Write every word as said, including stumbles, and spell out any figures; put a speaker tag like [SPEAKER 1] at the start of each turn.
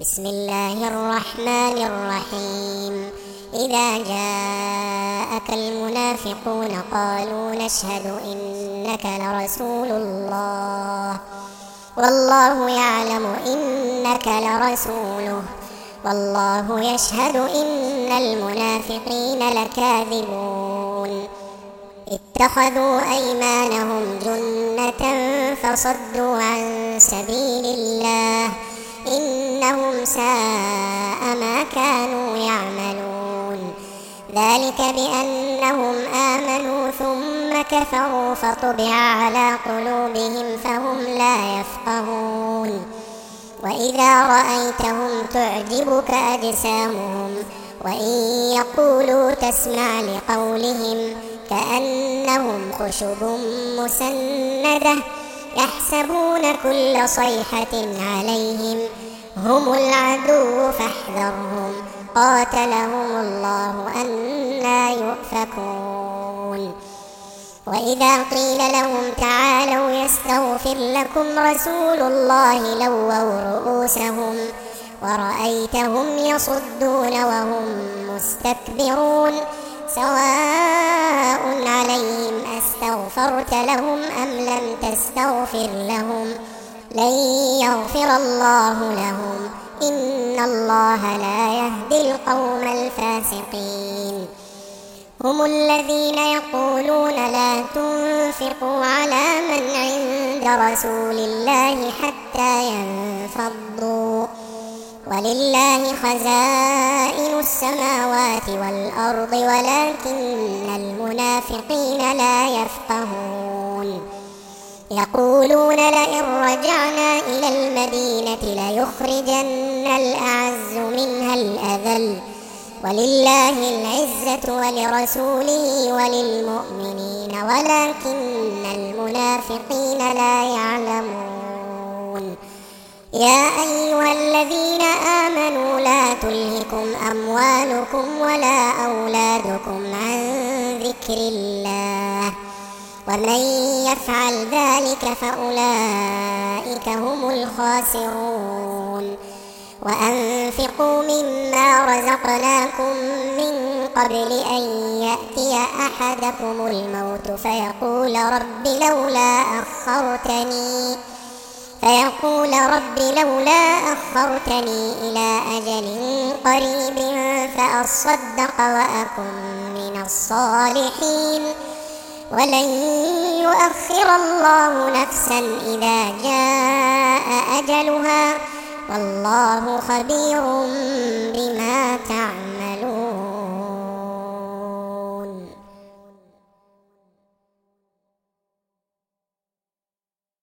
[SPEAKER 1] بسم الله الرحمن الرحيم. إذا جاءك المنافقون قالوا نشهد إنك لرسول الله والله يعلم إنك لرسوله والله يشهد إن المنافقين لكاذبون. اتخذوا أيمانهم جنة فصدوا عن سبيل الله إنهم ساء ما كانوا يعملون. ذلك بأنهم آمنوا ثم كفروا فطبع على قلوبهم فهم لا يفقهون. وإذا رأيتهم تعجبك أجسامهم وإن يقولوا تسمع لقولهم كأنهم خشب مسندة يحسبون كل صيحة عليهم هم العدو فاحذرهم قاتلهم الله أنى يؤفكون. وإذا قيل لهم تعالوا يستغفر لكم رسول الله لووا رؤوسهم ورأيتهم يصدون وهم مستكبرون. سواء عليهم أستغفرت لهم أم لم تستغفر لهم لن يغفر الله لهم إن الله لا يهدي القوم الفاسقين. هم الذين يقولون لا تنفقوا على من عند رسول الله حتى ينفضوا ولله خزائن السماوات والأرض ولكن المنافقين لا يفقهون. يقولون لئن رجعنا إلى المدينة ليخرجن الأعز منها الأذل ولله العزة ولرسوله وللمؤمنين ولكن المنافقين لا يعلمون. يا أيها الذين آمنوا لا تلهكم أموالكم ولا أولادكم عن ذكر الله ومن يفعل ذلك فأولئك هم الخاسرون. وأنفقوا مما رزقناكم من قبل أن يأتي أحدكم الموت فيقول رب لولا أخرتني فيقول رب لولا أخرتني إلى أجل قريب فأصدق وأكن من الصالحين ولن يؤخر الله نفسا إذا جاء أجلها والله خبير بما